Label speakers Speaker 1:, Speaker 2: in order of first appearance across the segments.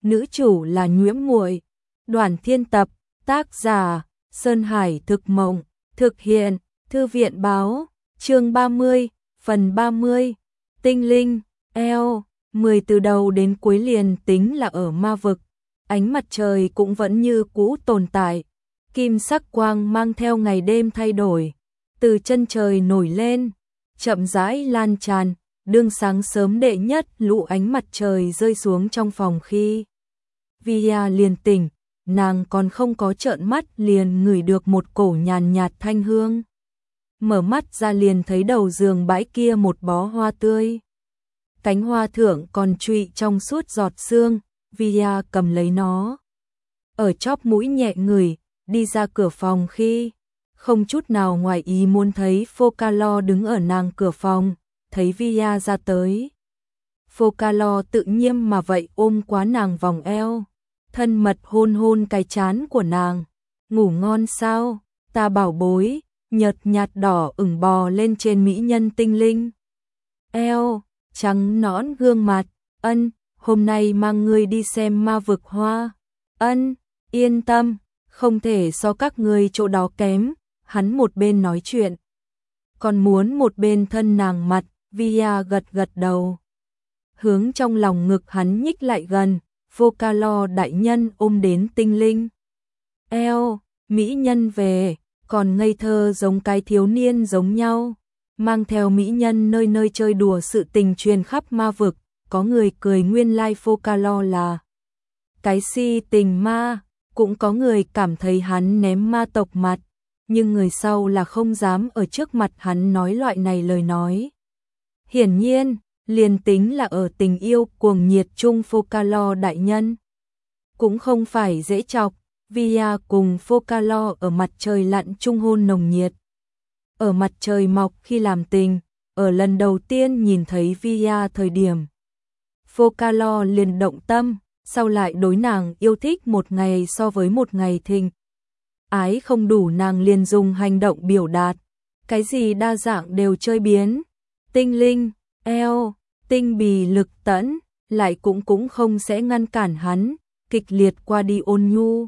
Speaker 1: nữ chủ là Nhiễm Muội. Đoàn Thiên Tập, tác giả Sơn Hải Thực Mộng, thực hiện Thư viện Báo, chương 30, phần 30. Tinh linh, eo, 10 từ đầu đến cuối liền tính là ở ma vực, ánh mặt trời cũng vẫn như cũ tồn tại. Kim sắc quang mang theo ngày đêm thay đổi, từ chân trời nổi lên, chậm rãi lan tràn, đương sáng sớm đệ nhất lũ ánh mặt trời rơi xuống trong phòng khi Via liền tỉnh, nàng còn không có trợn mắt liền ngửi được một cổ nhàn nhạt thanh hương. Mở mắt ra liền thấy đầu giường bãi kia một bó hoa tươi. Cánh hoa thượng còn trụy trong suốt giọt sương, Via cầm lấy nó. Ở chóp mũi nhẹ ngửi, đi ra cửa phòng khi không chút nào ngoài ý muốn thấy Focalo đứng ở nàng cửa phòng, thấy Via ra tới. Focalo tự nhiên mà vậy ôm quá nàng vòng eo, thân mật hôn hôn cái trán của nàng. Ngủ ngon sao, ta bảo bối, nhợt nhạt đỏ ửng bò lên trên mỹ nhân tinh linh. Eo, trắng nõn gương mặt, ân, hôm nay mang ngươi đi xem ma vực hoa. Ân, yên tâm, không thể so các ngươi chỗ đó kém. Hắn một bên nói chuyện, còn muốn một bên thân nàng mặt. Via gật gật đầu, hướng trong lòng ngực hắn nhích lại gần. Focalo đại nhân ôm đến tinh linh. Eo, mỹ nhân về, còn ngây thơ giống cái thiếu niên giống nhau, mang theo mỹ nhân nơi nơi chơi đùa, sự tình truyền khắp ma vực. Có người cười nguyên lai Focalo là cái si tình ma, cũng có người cảm thấy hắn ném ma tộc mặt, nhưng người sau là không dám ở trước mặt hắn nói loại này lời nói. Hiển nhiên, liền tính là ở tình yêu cuồng nhiệt chung, Focalo đại nhân cũng không phải dễ chọc. Via cùng Focalo ở mặt trời lặn chung hôn nồng nhiệt. Ở mặt trời mọc khi làm tình, ở lần đầu tiên nhìn thấy Via thời điểm, Focalo liền động tâm, sau lại đối nàng yêu thích một ngày so với một ngày thịnh. Ái không đủ, nàng liền dùng hành động biểu đạt, cái gì đa dạng đều chơi biến. Tinh linh, eo, tinh bì lực tẫn, lại cũng không sẽ ngăn cản hắn, kịch liệt qua đi ôn nhu.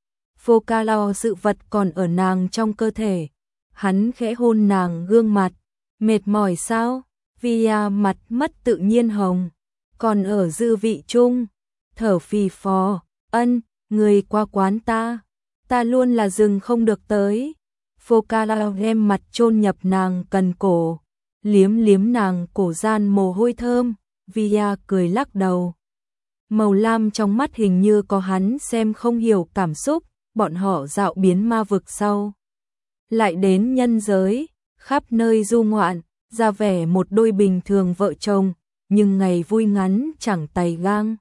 Speaker 1: Focalo sự vật còn ở nàng trong cơ thể, hắn khẽ hôn nàng gương mặt. Mệt mỏi sao? Via mặt mất tự nhiên hồng, còn ở dư vị chung, thở phì phò. Ân, người qua quán ta luôn là dừng không được tới. Focalo đem mặt chôn nhập nàng cần cổ, liếm liếm nàng cổ gian mồ hôi thơm. Via cười lắc đầu, màu lam trong mắt hình như có hắn xem không hiểu cảm xúc. Bọn họ dạo biến ma vực sau, lại đến nhân giới, khắp nơi du ngoạn, ra vẻ một đôi bình thường vợ chồng, nhưng ngày vui ngắn chẳng tày gang.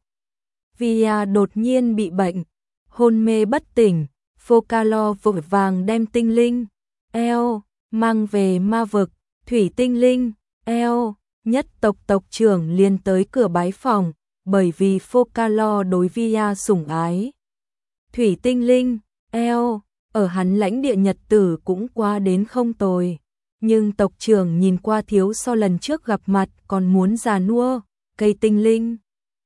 Speaker 1: Via đột nhiên bị bệnh, hôn mê bất tỉnh. Focalo vội vàng đem tinh linh, eo, mang về ma vực. Thủy tinh linh, eo, nhất tộc tộc trưởng liền tới cửa bái phòng, bởi vì Focalo đối Via sủng ái. Thủy tinh linh, eo, ở hắn lãnh địa nhật tử cũng qua đến không tồi, nhưng tộc trưởng nhìn qua thiếu so lần trước gặp mặt còn muốn già nua. Cây tinh linh,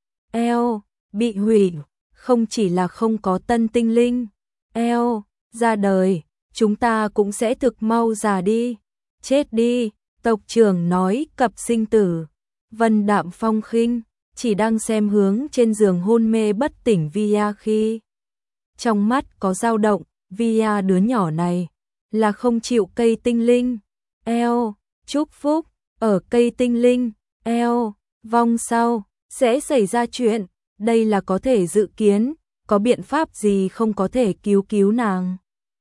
Speaker 1: eo, bị hủy, không chỉ là không có tân tinh linh, eo, ra đời, chúng ta cũng sẽ thực mau già đi, chết đi. Tộc trưởng nói cập sinh tử, vân đạm phong khinh, chỉ đang xem hướng trên giường hôn mê bất tỉnh Via khi trong mắt có dao động. Via đứa nhỏ này là không chịu cây tinh linh, eo, chúc phúc. Ở cây tinh linh, eo, vong sau, sẽ xảy ra chuyện, đây là có thể dự kiến, có biện pháp gì không có thể cứu nàng.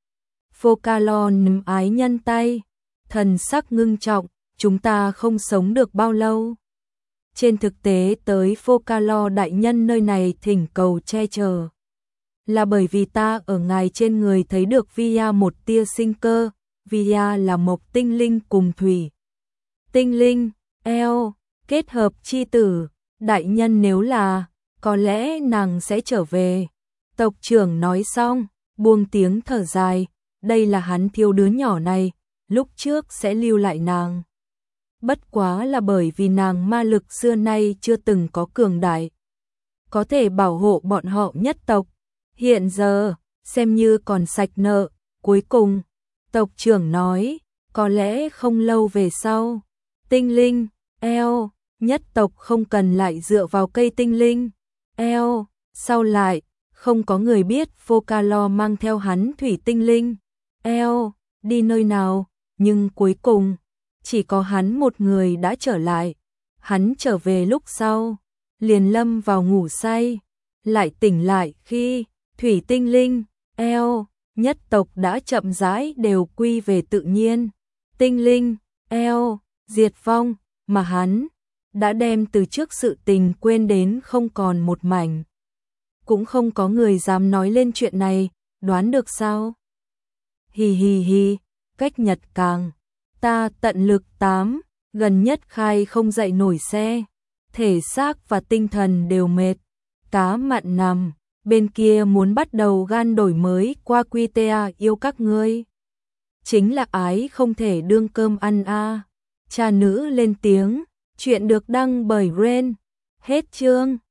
Speaker 1: Focalo nắm ái nhân tay, thần sắc ngưng trọng, chúng ta không sống được bao lâu. Trên thực tế tới Focalo đại nhân nơi này thỉnh cầu che chở, là bởi vì ta ở ngài trên người thấy được Via một tia sinh cơ. Via là mộc tinh linh cùng thủy tinh linh, eo, kết hợp chi tử. Đại nhân nếu là, có lẽ nàng sẽ trở về. Tộc trưởng nói xong, buông tiếng thở dài, đây là hắn thiếu đứa nhỏ này, lúc trước sẽ lưu lại nàng. Bất quá là bởi vì nàng ma lực xưa nay chưa từng có cường đại. có thể bảo hộ bọn họ nhất tộc. Hiện giờ, xem như còn sạch nợ. Cuối cùng, tộc trưởng nói, có lẽ không lâu về sau, tinh linh, eo, nhất tộc không cần lại dựa vào cây tinh linh. Eo, sau lại, không có người biết Vocalor mang theo hắn thủy tinh linh. Eo, đi nơi nào, nhưng cuối cùng, chỉ có hắn một người đã trở lại. Hắn trở về lúc sau, liền lâm vào ngủ say, lại tỉnh lại khi thủy tinh linh, eo, nhất tộc đã chậm rãi đều quy về tự nhiên. Tinh linh, eo, diệt vong, mà hắn đã đem từ trước sự tình quên đến không còn một mảnh. Cũng không có người dám nói lên chuyện này, đoán được sao? Hì hì hì, cách nhật càng, ta tận lực 8, gần nhất khai không dậy nổi xe, thể xác và tinh thần đều mệt. Cá mặn nằm, bên kia muốn bắt đầu gan đổi mới qua QTA yêu các ngươi. Chính là ái không thể đương cơm ăn a. Cha nữ lên tiếng, chuyện được đăng bởi Ren. Hết chương.